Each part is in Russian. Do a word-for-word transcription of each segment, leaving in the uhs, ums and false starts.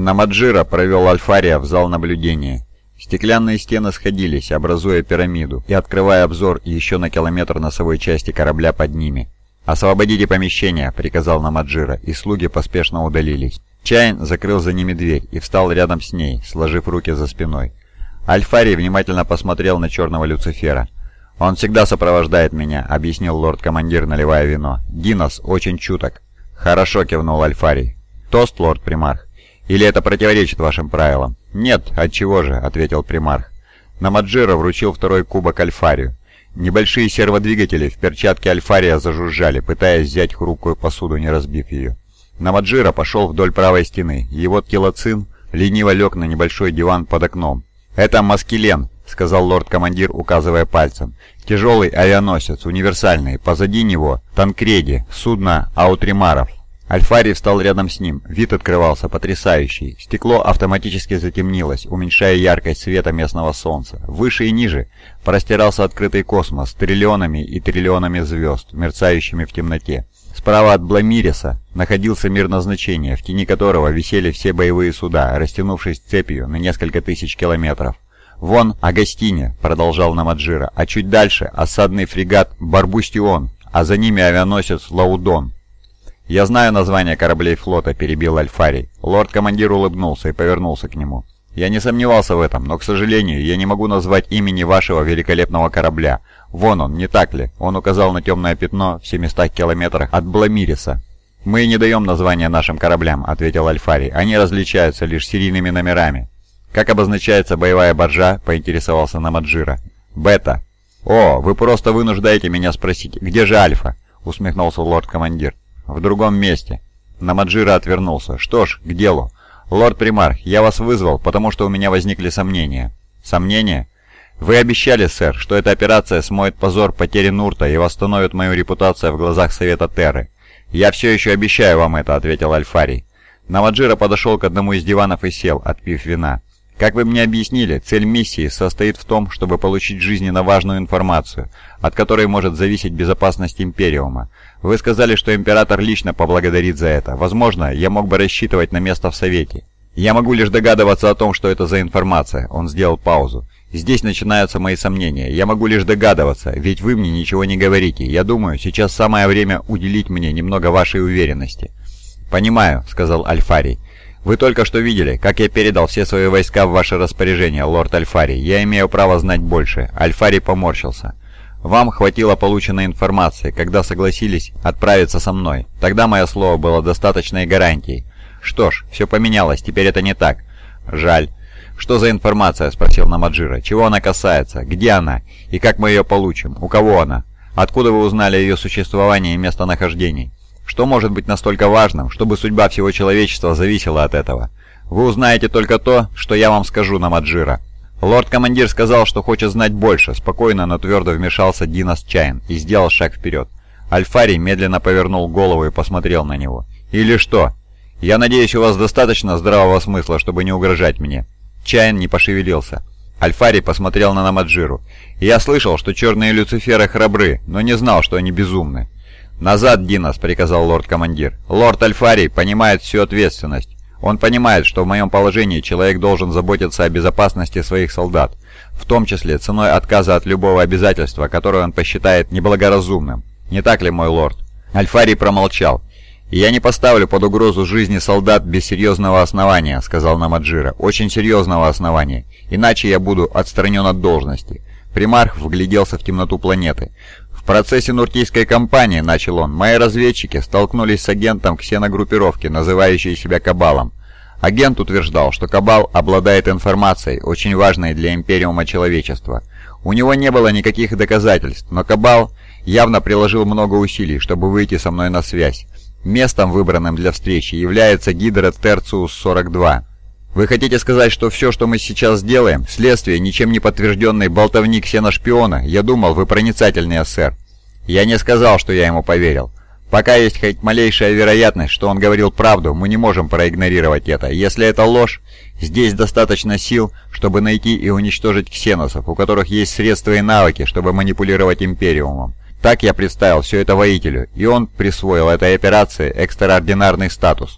Намаджира провел Альфария в зал наблюдения. Стеклянные стены сходились, образуя пирамиду и открывая обзор еще на километр носовой части корабля под ними. «Освободите помещение», — приказал Намаджира, и слуги поспешно удалились. Чайн закрыл за ними дверь и встал рядом с ней, сложив руки за спиной. Альфарий внимательно посмотрел на черного Люцифера. «Он всегда сопровождает меня», — объяснил лорд-командир, наливая вино. «Динос очень чуток». «Хорошо», — кивнул Альфарий. «Тост, лорд-примарх? Или это противоречит вашим правилам?» «Нет, отчего же», — ответил примарх. Намаджира вручил второй кубок Альфарию. Небольшие серводвигатели в перчатке Альфария зажужжали, пытаясь взять хрупкую посуду, не разбив ее. Намаджира пошел вдоль правой стены. Его килоцин лениво лег на небольшой диван под окном. «Это Маскелен», — сказал лорд-командир, указывая пальцем. «Тяжелый авианосец, универсальный. Позади него Танкреди, судно Аутримаров». Альфарий встал рядом с ним. Вид открывался потрясающий. Стекло автоматически затемнилось, уменьшая яркость света местного солнца. Выше и ниже простирался открытый космос с триллионами и триллионами звезд, мерцающими в темноте. Справа от Бламириса находился мир назначения, в тени которого висели все боевые суда, растянувшись цепью на несколько тысяч километров. «Вон Агастине», — продолжал Намаджира, — «а чуть дальше осадный фрегат Барбустион, а за ними авианосец Лаудон». «Я знаю название кораблей флота», — перебил Альфарий. Лорд-командир улыбнулся и повернулся к нему. «Я не сомневался в этом, но, к сожалению, я не могу назвать имени вашего великолепного корабля. Вон он, не так ли?» Он указал на темное пятно в семистах километрах от Бламириса. «Мы не даем названия нашим кораблям», — ответил Альфарий. «Они различаются лишь серийными номерами». «Как обозначается боевая баржа?» — поинтересовался Намаджира. «Бета». «О, вы просто вынуждаете меня спросить, где же Альфа?» — усмехнулся лорд-командир. «В другом месте». Намаджира отвернулся. «Что ж, к делу. Лорд-примарх, я вас вызвал, потому что у меня возникли сомнения». «Сомнения? Вы обещали, сэр, что эта операция смоет позор потери Нурта и восстановит мою репутацию в глазах Совета Терры». «Я все еще обещаю вам это», — ответил Альфарий. Намаджира подошел к одному из диванов и сел, отпив вина. «Как вы мне объяснили, цель миссии состоит в том, чтобы получить жизненно важную информацию, от которой может зависеть безопасность Империума. Вы сказали, что Император лично поблагодарит за это. Возможно, я мог бы рассчитывать на место в Совете. Я могу лишь догадываться о том, что это за информация». Он сделал паузу. «Здесь начинаются мои сомнения. Я могу лишь догадываться, ведь вы мне ничего не говорите. Я думаю, сейчас самое время уделить мне немного вашей уверенности». «Понимаю», — сказал Альфарий. «Вы только что видели, как я передал все свои войска в ваше распоряжение, лорд Альфарий. Я имею право знать больше». Альфарий поморщился. «Вам хватило полученной информации, когда согласились отправиться со мной. Тогда мое слово было достаточной гарантией. Что ж, все поменялось, теперь это не так. Жаль». «Что за информация?» — спросил Намаджира. «Чего она касается? Где она? И как мы ее получим? У кого она? Откуда вы узнали о ее существовании и местонахождении? Что может быть настолько важным, чтобы судьба всего человечества зависела от этого? Вы узнаете только то, что я вам скажу, Намаджира». Лорд-командир сказал, что хочет знать больше. Спокойно, но твердо вмешался Динос Чайн и сделал шаг вперед. Альфарий медленно повернул голову и посмотрел на него. «Или что? Я надеюсь, у вас достаточно здравого смысла, чтобы не угрожать мне». Чайн не пошевелился. Альфарий посмотрел на Намаджиру. «Я слышал, что черные Люциферы храбры, но не знал, что они безумны». «Назад, Динос», — приказал лорд-командир. «Лорд Альфарий понимает всю ответственность. Он понимает, что в моем положении человек должен заботиться о безопасности своих солдат, в том числе ценой отказа от любого обязательства, которое он посчитает неблагоразумным. Не так ли, мой лорд?» Альфарий промолчал. «Я не поставлю под угрозу жизни солдат без серьезного основания», — сказал Намаджира. «Очень серьезного основания. Иначе я буду отстранен от должности». Примарх вгляделся в темноту планеты. «В процессе Нуртийской кампании, — начал он, — мои разведчики столкнулись с агентом ксеногруппировки, называющей себя Кабалом. Агент утверждал, что Кабал обладает информацией, очень важной для Империума человечества. У него не было никаких доказательств, но Кабал явно приложил много усилий, чтобы выйти со мной на связь. Местом, выбранным для встречи, является Гидра Терциус сорок два. Вы хотите сказать, что все, что мы сейчас сделаем, следствие ничем не подтвержденной болтовни ксеношпиона? Я думал, вы проницательнее, сэр». «Я не сказал, что я ему поверил. Пока есть хоть малейшая вероятность, что он говорил правду, мы не можем проигнорировать это. Если это ложь, здесь достаточно сил, чтобы найти и уничтожить ксеносов, у которых есть средства и навыки, чтобы манипулировать Империумом. Так я представил все это воителю, и он присвоил этой операции экстраординарный статус.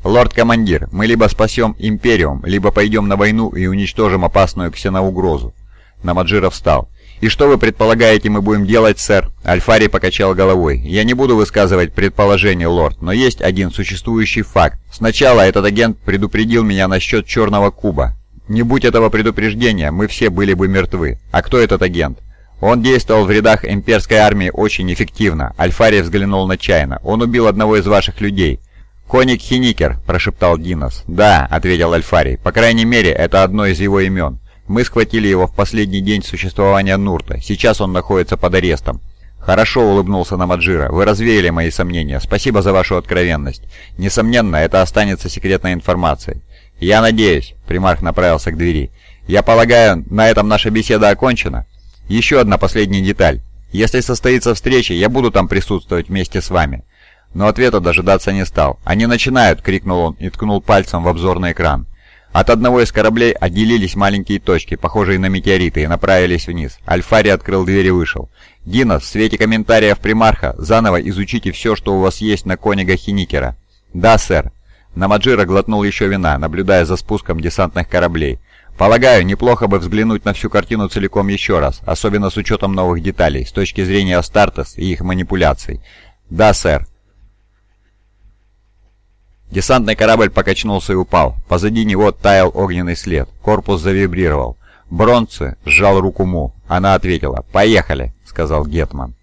«Лорд-командир, мы либо спасем Империум, либо пойдем на войну и уничтожим опасную ксеноугрозу». Намаджира встал. «И что вы предполагаете, мы будем делать, сэр?» Альфари покачал головой. «Я не буду высказывать предположение, лорд, но есть один существующий факт. Сначала этот агент предупредил меня насчет Черного Куба. Не будь этого предупреждения, мы все были бы мертвы. А кто этот агент?» «Он действовал в рядах имперской армии очень эффективно». Альфари взглянул на Чайна. «Он убил одного из ваших людей». «Коник Хиникер», – прошептал Динос. «Да», – ответил Альфари. «По крайней мере, это одно из его имен. Мы схватили его в последний день существования Нурта. Сейчас он находится под арестом». «Хорошо», — улыбнулся Намаджира. «Вы развеяли мои сомнения. Спасибо за вашу откровенность. Несомненно, это останется секретной информацией». «Я надеюсь», — примарх направился к двери. «Я полагаю, на этом наша беседа окончена?» «Еще одна последняя деталь. Если состоится встреча, я буду там присутствовать вместе с вами». Но ответа дожидаться не стал. «Они начинают!» — крикнул он и ткнул пальцем в обзорный экран. От одного из кораблей отделились маленькие точки, похожие на метеориты, и направились вниз. Альфари открыл дверь и вышел. «Динос, в свете комментариев примарха, заново изучите все, что у вас есть на Конига Хиникера». «Да, сэр». Намаджира глотнул еще вина, наблюдая за спуском десантных кораблей. «Полагаю, неплохо бы взглянуть на всю картину целиком еще раз, особенно с учетом новых деталей, с точки зрения Астартес и их манипуляций». «Да, сэр». Десантный корабль покачнулся и упал. Позади него таял огненный след. Корпус завибрировал. Бронце сжал руку Му. Она ответила. «Поехали», — сказал Гетман.